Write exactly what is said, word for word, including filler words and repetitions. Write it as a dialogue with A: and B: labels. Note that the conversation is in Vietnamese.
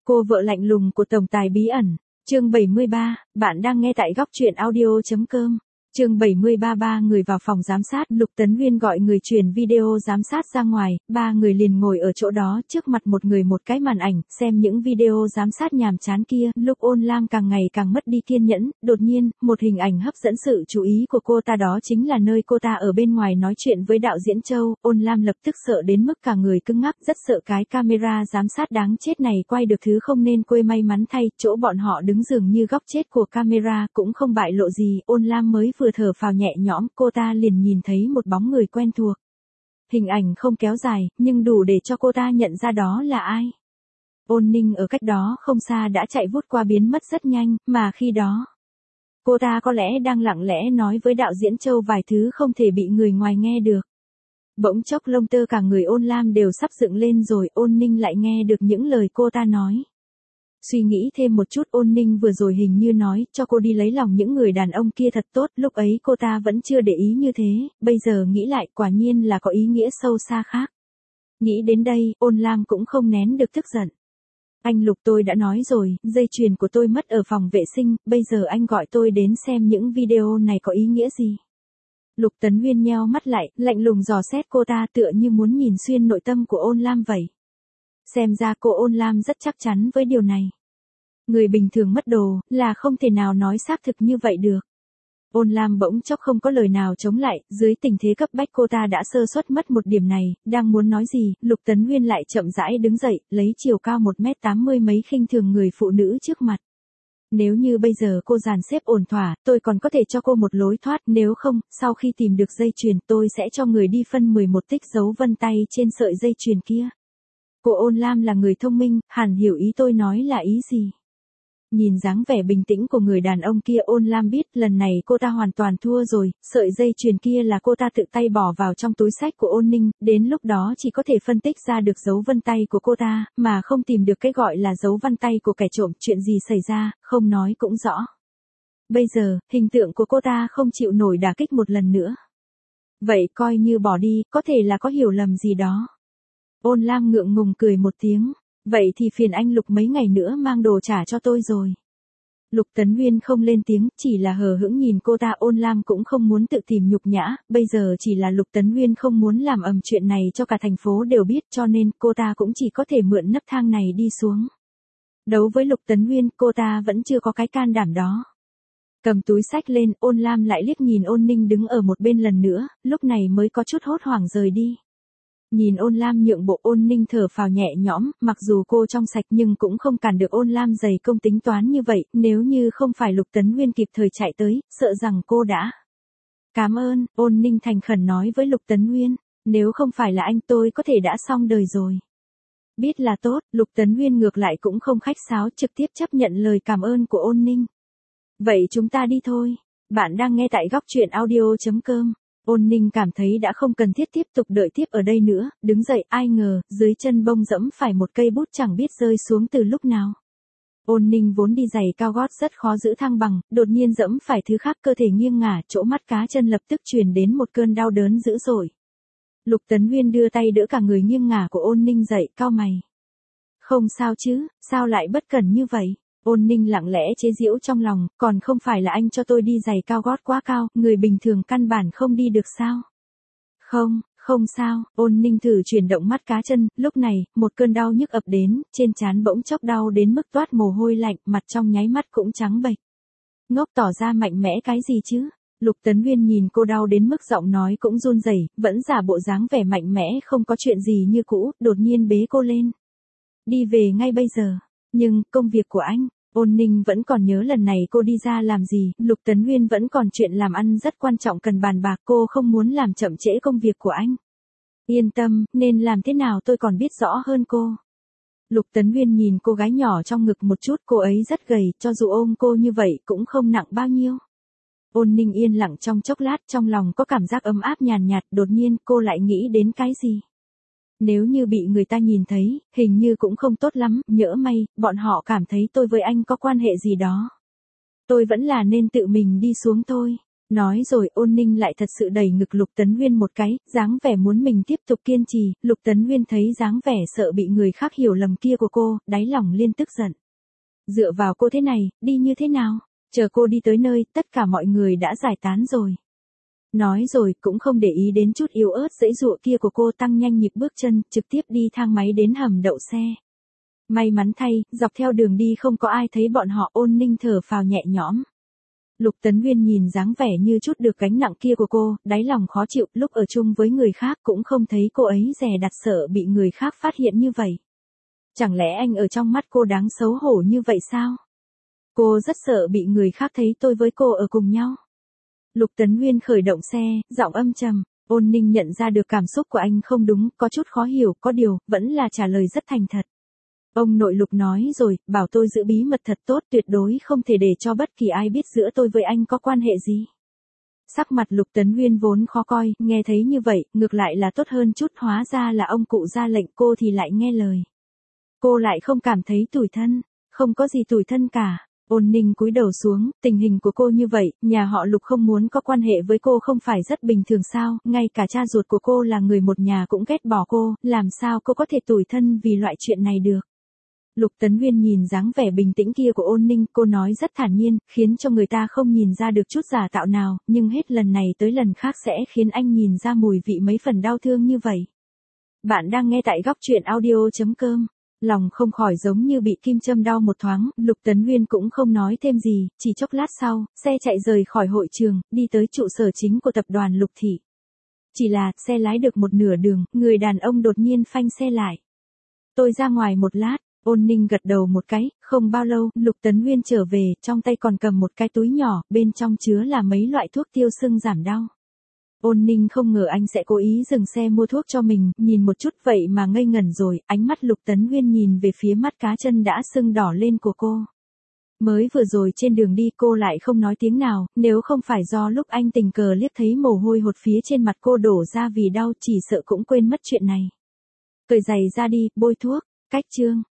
A: Cô vợ lạnh lùng của tổng tài bí ẩn, chương bảy mươi ba, bạn đang nghe tại góc truyện audio.com. Chương bảy mươi ba ba người vào phòng giám sát, Lục Tấn Huyên gọi người truyền video giám sát ra ngoài, ba người liền ngồi ở chỗ đó, trước mặt một người một cái màn ảnh, xem những video giám sát nhàm chán kia. Lúc Ôn Lam càng ngày càng mất đi kiên nhẫn, đột nhiên, một hình ảnh hấp dẫn sự chú ý của cô ta, đó chính là nơi cô ta ở bên ngoài nói chuyện với đạo diễn Châu. Ôn Lam lập tức sợ đến mức cả người cứng ngắc, rất sợ cái camera giám sát đáng chết này quay được thứ không nên quay. May mắn thay, chỗ bọn họ đứng dường như góc chết của camera cũng không bại lộ gì. Ôn Lam mới vừa thở phào nhẹ nhõm, cô ta liền nhìn thấy một bóng người quen thuộc. Hình ảnh không kéo dài, nhưng đủ để cho cô ta nhận ra đó là ai. Ôn Ninh ở cách đó không xa đã chạy vút qua, biến mất rất nhanh, mà khi đó, cô ta có lẽ đang lặng lẽ nói với đạo diễn Châu vài thứ không thể bị người ngoài nghe được. Bỗng chốc lông tơ cả người Ôn Lam đều sắp dựng lên rồi, Ôn Ninh lại nghe được những lời cô ta nói. Suy nghĩ thêm một chút, Ôn Ninh vừa rồi hình như nói cho cô đi lấy lòng những người đàn ông kia thật tốt, lúc ấy cô ta vẫn chưa để ý như thế, bây giờ nghĩ lại quả nhiên là có ý nghĩa sâu xa khác. Nghĩ đến đây, Ôn Lam cũng không nén được tức giận. Anh Lục, tôi đã nói rồi, dây chuyền của tôi mất ở phòng vệ sinh, bây giờ anh gọi tôi đến xem những video này có ý nghĩa gì. Lục Tấn Huyên nheo mắt lại, lạnh lùng dò xét cô ta, tựa như muốn nhìn xuyên nội tâm của Ôn Lam vậy. Xem ra cô Ôn Lam rất chắc chắn với điều này. Người bình thường mất đồ, là không thể nào nói xác thực như vậy được. Ôn Lam bỗng chốc không có lời nào chống lại, dưới tình thế cấp bách cô ta đã sơ suất mất một điểm này, đang muốn nói gì, Lục Tấn Huyên lại chậm rãi đứng dậy, lấy chiều cao một mét tám mươi mấy khinh thường người phụ nữ trước mặt. Nếu như bây giờ cô dàn xếp ổn thỏa, tôi còn có thể cho cô một lối thoát, nếu không, sau khi tìm được dây chuyền, tôi sẽ cho người đi phân mười một tích dấu vân tay trên sợi dây chuyền kia. Cô Ôn Lam là người thông minh, hẳn hiểu ý tôi nói là ý gì. Nhìn dáng vẻ bình tĩnh của người đàn ông kia, Ôn Lam biết lần này cô ta hoàn toàn thua rồi, sợi dây chuyền kia là cô ta tự tay bỏ vào trong túi xách của Ôn Ninh, đến lúc đó chỉ có thể phân tích ra được dấu vân tay của cô ta, mà không tìm được cái gọi là dấu vân tay của kẻ trộm, chuyện gì xảy ra, không nói cũng rõ. Bây giờ, hình tượng của cô ta không chịu nổi đả kích một lần nữa. Vậy coi như bỏ đi, có thể là có hiểu lầm gì đó. Ôn Lam ngượng ngùng cười một tiếng. Vậy thì phiền anh Lục mấy ngày nữa mang đồ trả cho tôi rồi. Lục Tấn Huyên không lên tiếng, chỉ là hờ hững nhìn cô ta. Ôn Lam cũng không muốn tự tìm nhục nhã, bây giờ chỉ là Lục Tấn Huyên không muốn làm ầm chuyện này cho cả thành phố đều biết, cho nên cô ta cũng chỉ có thể mượn nấc thang này đi xuống. Đấu với Lục Tấn Huyên, cô ta vẫn chưa có cái can đảm đó. Cầm túi xách lên, Ôn Lam lại liếc nhìn Ôn Ninh đứng ở một bên lần nữa, lúc này mới có chút hốt hoảng rời đi. Nhìn Ôn Lam nhượng bộ, Ôn Ninh thở phào nhẹ nhõm, mặc dù cô trong sạch nhưng cũng không cản được Ôn Lam dày công tính toán như vậy, nếu như không phải Lục Tấn Huyên kịp thời chạy tới, sợ rằng cô đã. Cảm ơn, Ôn Ninh thành khẩn nói với Lục Tấn Huyên, nếu không phải là anh tôi có thể đã xong đời rồi. Biết là tốt, Lục Tấn Huyên ngược lại cũng không khách sáo, trực tiếp chấp nhận lời cảm ơn của Ôn Ninh. Vậy chúng ta đi thôi, bạn đang nghe tại góc truyện audio.com. Ôn Ninh cảm thấy đã không cần thiết tiếp tục đợi tiếp ở đây nữa, đứng dậy, ai ngờ, dưới chân bông dẫm phải một cây bút chẳng biết rơi xuống từ lúc nào. Ôn Ninh vốn đi giày cao gót rất khó giữ thăng bằng, đột nhiên dẫm phải thứ khác, cơ thể nghiêng ngả, chỗ mắt cá chân lập tức truyền đến một cơn đau đớn dữ dội. Lục Tấn Huyên đưa tay đỡ cả người nghiêng ngả của Ôn Ninh dậy, cau mày. Không sao chứ, sao lại bất cẩn như vậy? Ôn Ninh lặng lẽ chế giễu trong lòng, còn không phải là anh cho tôi đi giày cao gót quá cao, người bình thường căn bản không đi được sao? Không, không sao, Ôn Ninh thử chuyển động mắt cá chân, lúc này, một cơn đau nhức ập đến, trên trán bỗng chốc đau đến mức toát mồ hôi lạnh, mặt trong nháy mắt cũng trắng bệch. Ngốc tỏ ra mạnh mẽ cái gì chứ? Lục Tấn Huyên nhìn cô đau đến mức giọng nói cũng run rẩy, vẫn giả bộ dáng vẻ mạnh mẽ không có chuyện gì như cũ, đột nhiên bế cô lên. Đi về ngay bây giờ, nhưng, công việc của anh. Ôn Ninh vẫn còn nhớ lần này cô đi ra làm gì, Lục Tấn Huyên vẫn còn chuyện làm ăn rất quan trọng cần bàn bạc, cô không muốn làm chậm trễ công việc của anh. Yên tâm, nên làm thế nào tôi còn biết rõ hơn cô. Lục Tấn Huyên nhìn cô gái nhỏ trong ngực một chút, cô ấy rất gầy, cho dù ôm cô như vậy cũng không nặng bao nhiêu. Ôn Ninh yên lặng trong chốc lát, trong lòng có cảm giác ấm áp nhàn nhạt, đột nhiên cô lại nghĩ đến cái gì. Nếu như bị người ta nhìn thấy, hình như cũng không tốt lắm, nhỡ may, bọn họ cảm thấy tôi với anh có quan hệ gì đó. Tôi vẫn là nên tự mình đi xuống thôi. Nói rồi Ôn Ninh lại thật sự đẩy ngực Lục Tấn Nguyên một cái, dáng vẻ muốn mình tiếp tục kiên trì, Lục Tấn Nguyên thấy dáng vẻ sợ bị người khác hiểu lầm kia của cô, đáy lòng liên tức giận. Dựa vào cô thế này, đi như thế nào? Chờ cô đi tới nơi, tất cả mọi người đã giải tán rồi. Nói rồi cũng không để ý đến chút yếu ớt dãy dụa kia của cô, tăng nhanh nhịp bước chân, trực tiếp đi thang máy đến hầm đậu xe. May mắn thay, dọc theo đường đi không có ai thấy bọn họ. Ôn Ninh thở phào nhẹ nhõm. Lục Tấn Nguyên nhìn dáng vẻ như chút được gánh nặng kia của cô, đáy lòng khó chịu, lúc ở chung với người khác cũng không thấy cô ấy dè đặt sợ bị người khác phát hiện như vậy. Chẳng lẽ anh ở trong mắt cô đáng xấu hổ như vậy sao? Cô rất sợ bị người khác thấy tôi với cô ở cùng nhau. Lục Tấn Nguyên khởi động xe, giọng âm trầm. Ôn Ninh nhận ra được cảm xúc của anh không đúng, có chút khó hiểu, có điều, vẫn là trả lời rất thành thật. Ông nội Lục nói rồi, bảo tôi giữ bí mật thật tốt, tuyệt đối không thể để cho bất kỳ ai biết giữa tôi với anh có quan hệ gì. Sắc mặt Lục Tấn Nguyên vốn khó coi, nghe thấy như vậy, ngược lại là tốt hơn chút, hóa ra là ông cụ ra lệnh, cô thì lại nghe lời. Cô lại không cảm thấy tủi thân, không có gì tủi thân cả. Ôn Ninh cúi đầu xuống, tình hình của cô như vậy, nhà họ Lục không muốn có quan hệ với cô không phải rất bình thường sao, ngay cả cha ruột của cô là người một nhà cũng ghét bỏ cô, làm sao cô có thể tủi thân vì loại chuyện này được. Lục Tấn Nguyên nhìn dáng vẻ bình tĩnh kia của Ôn Ninh, cô nói rất thản nhiên, khiến cho người ta không nhìn ra được chút giả tạo nào, nhưng hết lần này tới lần khác sẽ khiến anh nhìn ra mùi vị mấy phần đau thương như vậy. Bạn đang nghe tại góc truyện audio chấm com. Lòng không khỏi giống như bị kim châm đau một thoáng, Lục Tấn Nguyên cũng không nói thêm gì, chỉ chốc lát sau, xe chạy rời khỏi hội trường, đi tới trụ sở chính của tập đoàn Lục Thị. Chỉ là, xe lái được một nửa đường, người đàn ông đột nhiên phanh xe lại. Tôi ra ngoài một lát. Ôn Ninh gật đầu một cái, không bao lâu, Lục Tấn Nguyên trở về, trong tay còn cầm một cái túi nhỏ, bên trong chứa là mấy loại thuốc tiêu sưng giảm đau. Ôn Ninh không ngờ anh sẽ cố ý dừng xe mua thuốc cho mình, nhìn một chút vậy mà ngây ngẩn rồi, ánh mắt Lục Tấn Nguyên nhìn về phía mắt cá chân đã sưng đỏ lên của cô. Mới vừa rồi trên đường đi cô lại không nói tiếng nào, nếu không phải do lúc anh tình cờ liếc thấy mồ hôi hột phía trên mặt cô đổ ra vì đau, chỉ sợ cũng quên mất chuyện này. Cởi giày ra đi, bôi thuốc, cách chương.